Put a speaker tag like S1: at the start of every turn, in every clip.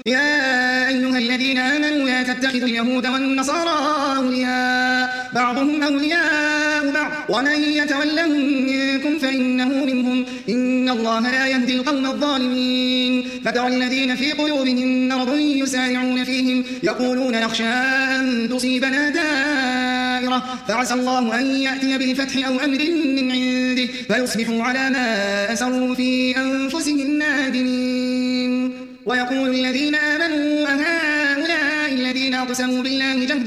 S1: يا أيها الذين آمنوا لا تتخذوا اليهود والنصارى أولياء بعضهم أولياء بعض ومن يتولهم منكم فإنه منهم إن الله لا يهدي القوم الظالمين. فترى الذين في قلوبهم مرض يسارعون فيهم يقولون نخشى أن تصيبنا دائرة فعسى الله أن يأتي بالفتح أو أمر من عنده فيصبحوا على ما أسروا في أنفسهم نادمين. ويقول الذين آمنوا أهؤلاء الذين أقسموا بالله جهد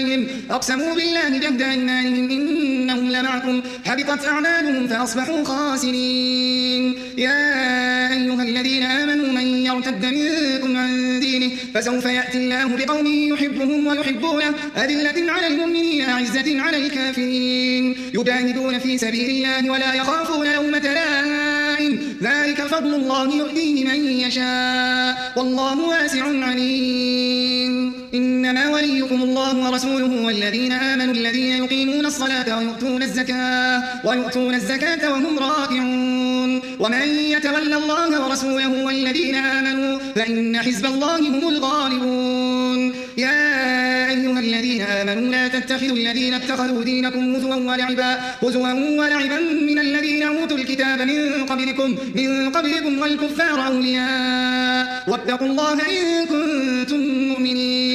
S1: أيمانهم إنهم لمعكم حبطت أعمالهم فأصبحوا خاسرين. يا أيها الذين آمنوا من يرتد منكم عن دينه فسوف يأتي الله بقوم يحبهم ويحبونه أذلة على المؤمنين أعزة على الكافرين يجاهدون في سبيل الله ولا يخافون لومة لائم ذلك فضل الله يؤتيه من يشاء والله واسع عليم. إنما وليكم الله ورسوله والذين آمنوا الذين يقيمون الصلاة ويؤتون الزكاة وهم راكعون ومن يتولى الله ورسوله والذين آمنوا فإن حزب الله هم الغالبون. يا أيها الذين آمنوا لا تتخذوا الذين اتخذوا دينكم هزوا ولعبا من الذين أوتوا الكتاب من قبلكم والكفار أولياء واتقوا الله إن كنتم مؤمنين.